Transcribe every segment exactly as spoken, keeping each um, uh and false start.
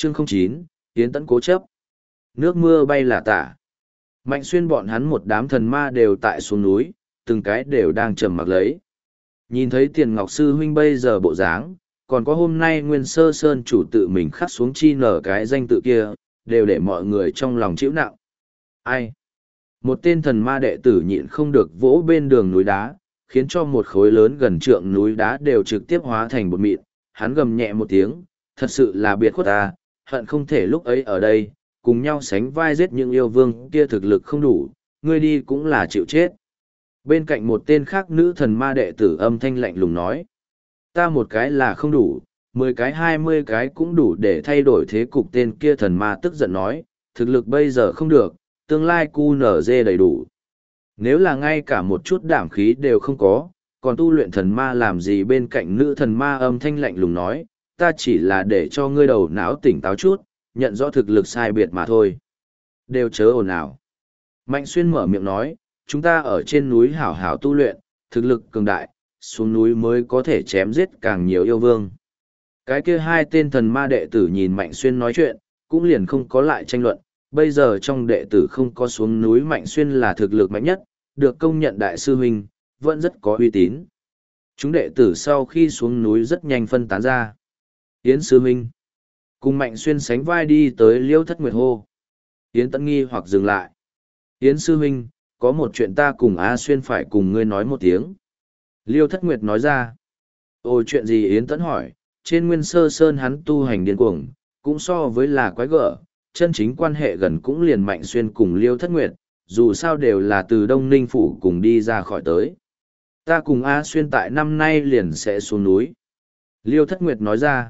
Chương không chín, Yến Tẫn cố chấp. Nước mưa bay là tả. Mạnh Xuyên bọn hắn một đám thần ma đều tại xuống núi, từng cái đều đang trầm mặc lấy. Nhìn thấy Tiền Ngọc Sư huynh bây giờ bộ dáng, còn có hôm nay Nguyên Sơ Sơn chủ tự mình khắc xuống chi nở cái danh tự kia, đều để mọi người trong lòng chịu nặng. Ai? Một tên thần ma đệ tử nhịn không được vỗ bên đường núi đá, khiến cho một khối lớn gần trượng núi đá đều trực tiếp hóa thành bột mịn. Hắn gầm nhẹ một tiếng, thật sự là biệt khuất ta, hận không thể lúc ấy ở đây, cùng nhau sánh vai giết những yêu vương kia thực lực không đủ, ngươi đi cũng là chịu chết. Bên cạnh một tên khác nữ thần ma đệ tử âm thanh lạnh lùng nói, ta một cái là không đủ, mười cái hai mươi cái cũng đủ để thay đổi thế cục. Tên kia thần ma tức giận nói, thực lực bây giờ không được, tương lai cu nở dê đầy đủ. Nếu là ngay cả một chút đảm khí đều không có, còn tu luyện thần ma làm gì? Bên cạnh nữ thần ma âm thanh lạnh lùng nói, ta chỉ là để cho ngươi đầu não tỉnh táo chút, nhận rõ thực lực sai biệt mà thôi. Đều chớ ồn ào. Mạnh Xuyên mở miệng nói, chúng ta ở trên núi hảo hảo tu luyện, thực lực cường đại, xuống núi mới có thể chém giết càng nhiều yêu vương. Cái kia hai tên thần ma đệ tử nhìn Mạnh Xuyên nói chuyện, cũng liền không có lại tranh luận. Bây giờ trong đệ tử không có xuống núi, Mạnh Xuyên là thực lực mạnh nhất, được công nhận đại sư huynh, vẫn rất có uy tín. Chúng đệ tử sau khi xuống núi rất nhanh phân tán ra. Yến sư huynh cùng Mạnh Xuyên sánh vai đi tới Liêu Thất Nguyệt hô. Yến Tẫn nghi hoặc dừng lại. Yến sư huynh, có một chuyện ta cùng A Xuyên phải cùng ngươi nói một tiếng. Liêu Thất Nguyệt nói ra. Ồ, chuyện gì? Yến Tẫn hỏi. Trên Nguyên Sơ Sơn hắn tu hành điên cuồng, cũng so với là quái gở, chân chính quan hệ gần cũng liền Mạnh Xuyên cùng Liêu Thất Nguyệt, dù sao đều là từ Đông Ninh Phủ cùng đi ra khỏi tới. Ta cùng A Xuyên tại năm nay liền sẽ xuống núi. Liêu Thất Nguyệt nói ra.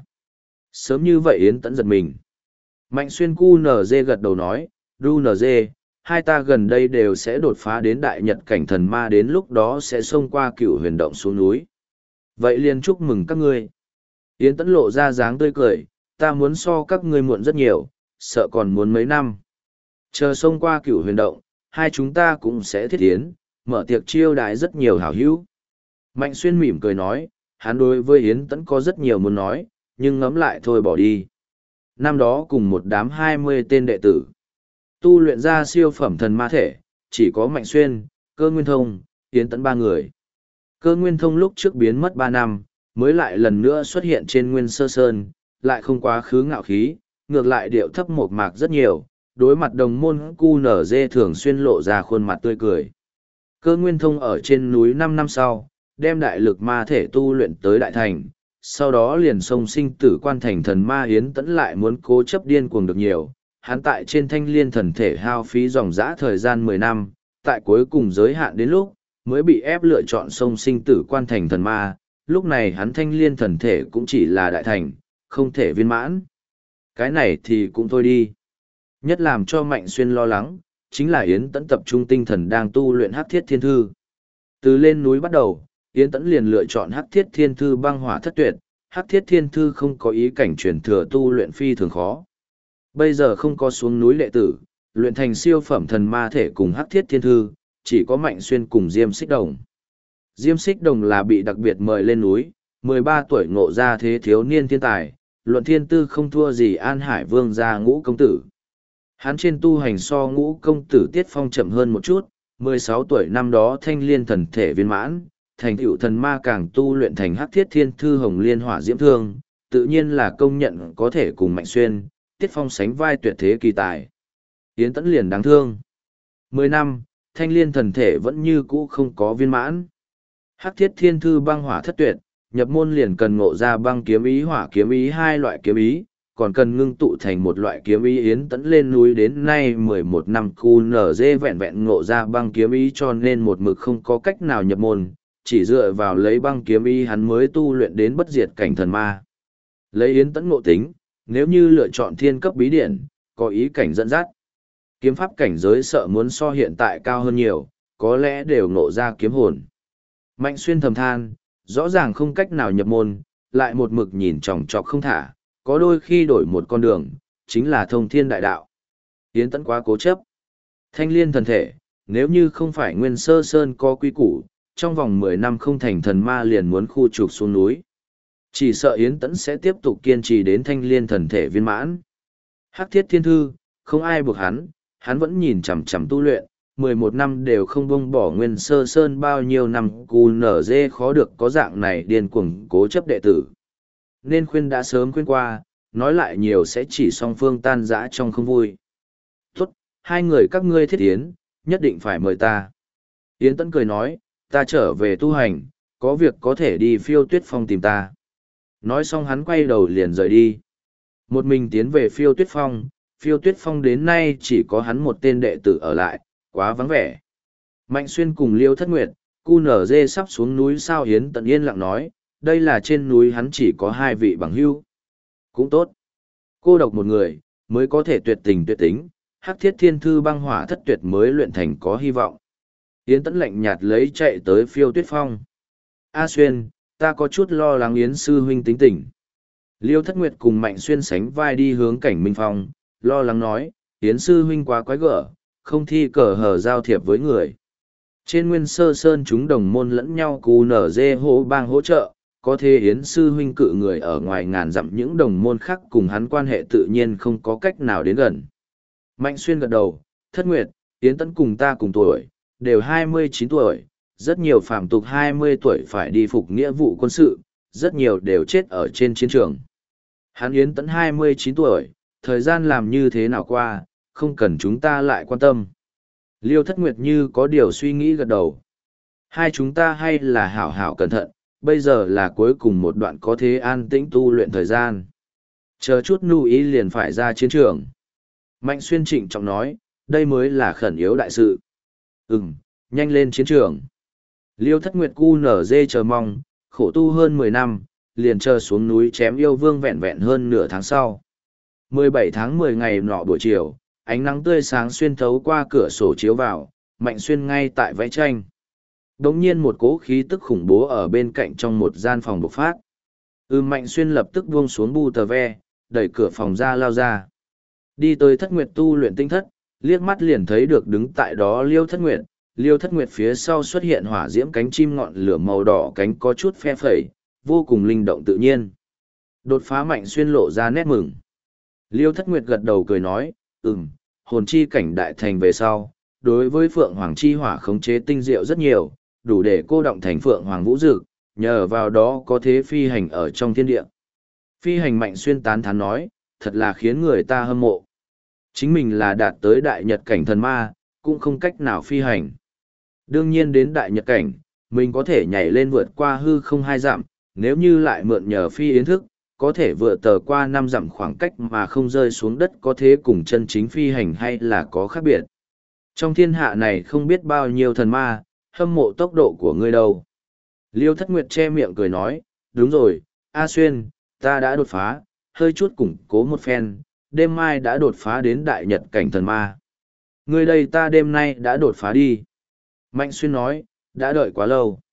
Sớm như vậy Yến Tẫn giật mình. Mạnh Xuyên cu nở dê gật đầu nói, đu nở dê, hai ta gần đây đều sẽ đột phá đến đại nhật cảnh thần ma, đến lúc đó sẽ xông qua cựu huyền động xuống núi. Vậy liền chúc mừng các ngươi. Yến Tẫn lộ ra dáng tươi cười, ta muốn so các ngươi muộn rất nhiều, sợ còn muốn mấy năm. Chờ xông qua cựu huyền động, hai chúng ta cũng sẽ thiết tiến, mở tiệc chiêu đãi rất nhiều hảo hữu. Mạnh Xuyên mỉm cười nói, hắn đối với Yến Tẫn có rất nhiều muốn nói, nhưng ngẫm lại thôi bỏ đi. Năm đó cùng một đám hai mươi tên đệ tử, tu luyện ra siêu phẩm thần ma thể, chỉ có Mạnh Xuyên, Cơ Nguyên Thông, Yến Tẫn ba người. Cơ Nguyên Thông lúc trước biến mất ba năm, mới lại lần nữa xuất hiện trên Nguyên Sơ Sơn, lại không quá khứ ngạo khí, ngược lại điệu thấp một mạc rất nhiều, đối mặt đồng môn cu nở dê thường xuyên lộ ra khuôn mặt tươi cười. Cơ Nguyên Thông ở trên núi năm năm sau, đem đại lực ma thể tu luyện tới đại thành, sau đó liền xông sinh tử quan thành thần ma. Yến Tẫn lại muốn cố chấp điên cuồng được nhiều, hắn tại trên thanh liên thần thể hao phí dòng dã thời gian mười năm, tại cuối cùng giới hạn đến lúc, mới bị ép lựa chọn xông sinh tử quan thành thần ma. Lúc này hắn thanh liên thần thể cũng chỉ là đại thành, không thể viên mãn. Cái này thì cũng thôi đi. Nhất làm cho Mạnh Xuyên lo lắng, chính là Yến Tẫn tập trung tinh thần đang tu luyện Hắc Thiết Thiên Thư. Từ lên núi bắt đầu, Yến Tẫn liền lựa chọn Hắc Thiết Thiên Thư băng hỏa thất tuyệt. Hắc Thiết Thiên Thư không có ý cảnh truyền thừa tu luyện phi thường khó. Bây giờ không có xuống núi đệ tử, luyện thành siêu phẩm thần ma thể cùng Hắc Thiết Thiên Thư, chỉ có Mạnh Xuyên cùng Diêm Xích Đồng. Diêm Xích Đồng là bị đặc biệt mời lên núi, mười ba tuổi ngộ ra thế thiếu niên thiên tài, luận thiên tư không thua gì An Hải Vương gia Ngũ công tử. Hắn trên tu hành so Ngũ công tử Tiết Phong chậm hơn một chút, mười sáu tuổi năm đó thanh liên thần thể viên mãn, thành tựu thần ma càng tu luyện thành Hắc Thiết Thiên Thư Hồng Liên Hỏa Diễm Thương, tự nhiên là công nhận có thể cùng Mạnh Xuyên, Tiết Phong sánh vai tuyệt thế kỳ tài. Yến Tẫn liền đáng thương. Mười năm, thanh liên thần thể vẫn như cũ không có viên mãn. Hắc Thiết Thiên Thư băng hỏa thất tuyệt, nhập môn liền cần ngộ ra băng kiếm ý hỏa kiếm ý hai loại kiếm ý, còn cần ngưng tụ thành một loại kiếm ý. Yến Tẫn lên núi đến nay mười một năm cu nở dê vẹn vẹn ngộ ra băng kiếm ý, cho nên một mực không có cách nào nhập môn, chỉ dựa vào lấy băng kiếm ý hắn mới tu luyện đến bất diệt cảnh thần ma. Lấy Yến Tẫn ngộ tính, nếu như lựa chọn thiên cấp bí điển, có ý cảnh dẫn dắt, kiếm pháp cảnh giới sợ muốn so hiện tại cao hơn nhiều, có lẽ đều ngộ ra kiếm hồn. Mạnh Xuyên thầm than, rõ ràng không cách nào nhập môn, lại một mực nhìn chòng chọc không thả, có đôi khi đổi một con đường, chính là thông thiên đại đạo. Yến Tẫn quá cố chấp. Thanh liên thần thể, nếu như không phải Nguyên Sơ Sơn có quy củ, trong vòng mười năm không thành thần ma liền muốn khu trục xuống núi. Chỉ sợ Yến Tẫn sẽ tiếp tục kiên trì đến thanh liên thần thể viên mãn. Hắc thiết thiên thư, không ai buộc hắn, hắn vẫn nhìn chằm chằm tu luyện, mười một năm đều không buông bỏ nguyên sơ sơn bao nhiêu năm cù nở dê khó được có dạng này điên cuồng cố chấp đệ tử. Nên khuyên đã sớm khuyên qua, nói lại nhiều sẽ chỉ song phương tan rã trong không vui. Tốt, hai người các ngươi thiết tiến, nhất định phải mời ta. Yến Tẫn cười nói, ta trở về tu hành, có việc có thể đi Phiêu Tuyết Phong tìm ta. Nói xong hắn quay đầu liền rời đi. Một mình tiến về Phiêu Tuyết Phong, Phiêu Tuyết Phong đến nay chỉ có hắn một tên đệ tử ở lại, quá vắng vẻ. Mạnh Xuyên cùng Liêu Thất Nguyệt, cu nở dê sắp xuống núi sao. Yến Tẫn yên lặng nói, đây là trên núi hắn chỉ có hai vị bằng hữu. Cũng tốt. Cô độc một người, mới có thể tuyệt tình tuyệt tính, Hắc thiết thiên thư băng hỏa thất tuyệt mới luyện thành có hy vọng. Yến Tẫn lạnh nhạt lấy chạy tới Phiêu Tuyết Phong. A Xuyên, ta có chút lo lắng Yến sư huynh tính tình. Liêu Thất Nguyệt cùng Mạnh Xuyên sánh vai đi hướng Cảnh Minh Phong, lo lắng nói, Yến sư huynh quá quái gở, không thi cờ hở giao thiệp với người. Trên Nguyên Sơ Sơn chúng đồng môn lẫn nhau cù nở dê hỗ bang hỗ trợ, có thể Yến sư huynh cự người ở ngoài ngàn dặm những đồng môn khác cùng hắn quan hệ tự nhiên không có cách nào đến gần. Mạnh Xuyên gật đầu, Thất Nguyệt, Yến Tẫn cùng ta cùng tuổi, đều hai mươi chín tuổi, rất nhiều phàm tục hai mươi tuổi phải đi phục nghĩa vụ quân sự, rất nhiều đều chết ở trên chiến trường. Hắn Yến Tẫn hai mươi chín tuổi, thời gian làm như thế nào qua, không cần chúng ta lại quan tâm. Liêu Thất Nguyệt như có điều suy nghĩ gật đầu. Hai chúng ta hay là hảo hảo cẩn thận, bây giờ là cuối cùng một đoạn có thế an tĩnh tu luyện thời gian. Chờ chút nu ý liền phải ra chiến trường. Mạnh Xuyên trịnh trọng nói, đây mới là khẩn yếu đại sự. Ừm, nhanh lên chiến trường. Liêu Thất Nguyệt cu nở dê chờ mong, khổ tu hơn mười năm, liền chờ xuống núi chém yêu vương vẹn vẹn hơn nửa tháng sau. mười bảy tháng mười ngày nọ buổi chiều, ánh nắng tươi sáng xuyên thấu qua cửa sổ chiếu vào, Mạnh Xuyên ngay tại vẽ tranh. Đống nhiên một cỗ khí tức khủng bố ở bên cạnh trong một gian phòng bộc phát. Ừ Mạnh Xuyên lập tức buông xuống bu tờ ve, đẩy cửa phòng ra lao ra. Đi tới Thất Nguyệt tu luyện tinh thất, liếc mắt liền thấy được đứng tại đó Liêu Thất Nguyệt. Liêu Thất Nguyệt phía sau xuất hiện hỏa diễm cánh chim ngọn lửa màu đỏ, cánh có chút phe phẩy, vô cùng linh động tự nhiên. Đột phá Mạnh Xuyên lộ ra nét mừng. Liêu Thất Nguyệt gật đầu cười nói, ừm, hồn chi cảnh đại thành về sau, đối với Phượng Hoàng chi hỏa khống chế tinh diệu rất nhiều, đủ để cô động thành Phượng Hoàng vũ dực, nhờ vào đó có thế phi hành ở trong thiên địa. Phi hành Mạnh Xuyên tán thán nói, thật là khiến người ta hâm mộ. Chính mình là đạt tới đại nhật cảnh thần ma, cũng không cách nào phi hành. Đương nhiên đến đại nhật cảnh, mình có thể nhảy lên vượt qua hư không hai dặm, nếu như lại mượn nhờ phi yến thức, có thể vượt tờ qua năm dặm khoảng cách mà không rơi xuống đất, có thế cùng chân chính phi hành hay là có khác biệt. Trong thiên hạ này không biết bao nhiêu thần ma, hâm mộ tốc độ của ngươi đâu. Liêu Thất Nguyệt che miệng cười nói, đúng rồi, A Xuyên, ta đã đột phá, hơi chút củng cố một phen, đêm mai đã đột phá đến đại nhật cảnh thần ma. Ngươi đây ta đêm nay đã đột phá đi. Mạnh Xuyên nói, đã đợi quá lâu.